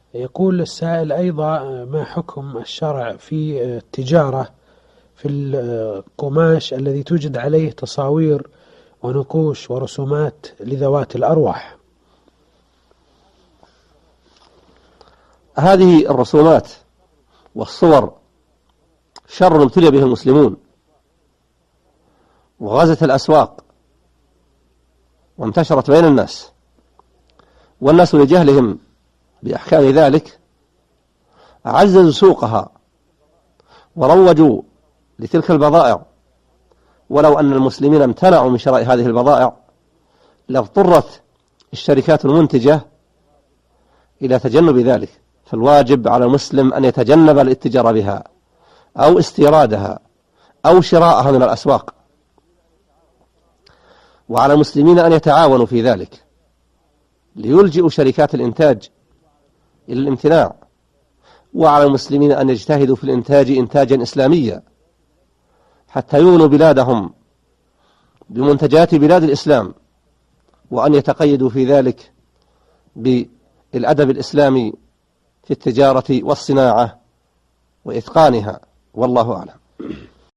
يقول السائل أيضا: ما حكم الشرع في التجارة في القماش الذي توجد عليه تصاوير ونقوش ورسومات لذوات الأرواح؟ هذه الرسومات والصور شر ابتلي به المسلمون، وغزت الأسواق وانتشرت بين الناس، والناس لجهلهم بأحكام ذلك عززوا سوقها وروجوا لتلك البضائع. ولو أن المسلمين امتنعوا من شراء هذه البضائع لاضطرت الشركات المنتجة إلى تجنب ذلك. فالواجب على المسلم أن يتجنب الاتجار بها أو استيرادها أو شراءها من الأسواق، وعلى المسلمين أن يتعاونوا في ذلك ليلجئوا شركات الإنتاج إلى الامتناع، وعلى المسلمين أن يجتهدوا في الإنتاج إنتاجا إسلاميا حتى يغنوا بلادهم بمنتجات بلاد الإسلام، وأن يتقيدوا في ذلك بالأدب الإسلامي في التجارة والصناعة وإتقانها، والله أعلم.